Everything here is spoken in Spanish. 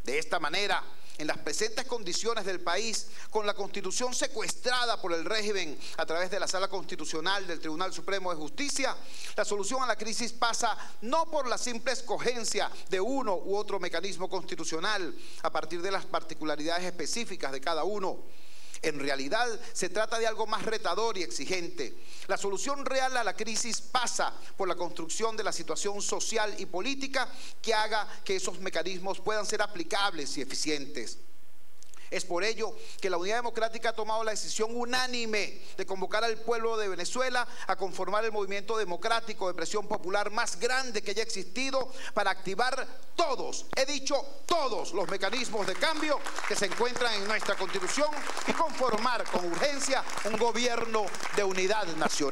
De esta manera, en las presentes condiciones del país, con la Constitución secuestrada por el régimen a través de la Sala Constitucional del Tribunal Supremo de Justicia, la solución a la crisis pasa no por la simple escogencia de uno u otro mecanismo constitucional a partir de las particularidades específicas de cada uno. En realidad se trata de algo más retador y exigente. La solución real a la crisis pasa por la construcción de la situación social y política que haga que esos mecanismos puedan ser aplicables y eficientes. Es por ello que la Unidad Democrática ha tomado la decisión unánime de convocar al pueblo de Venezuela a conformar el movimiento democrático de presión popular más grande que haya existido para activar todos, he dicho todos, los mecanismos de cambio que se encuentran en nuestra Constitución y conformar con urgencia un gobierno de unidad nacional.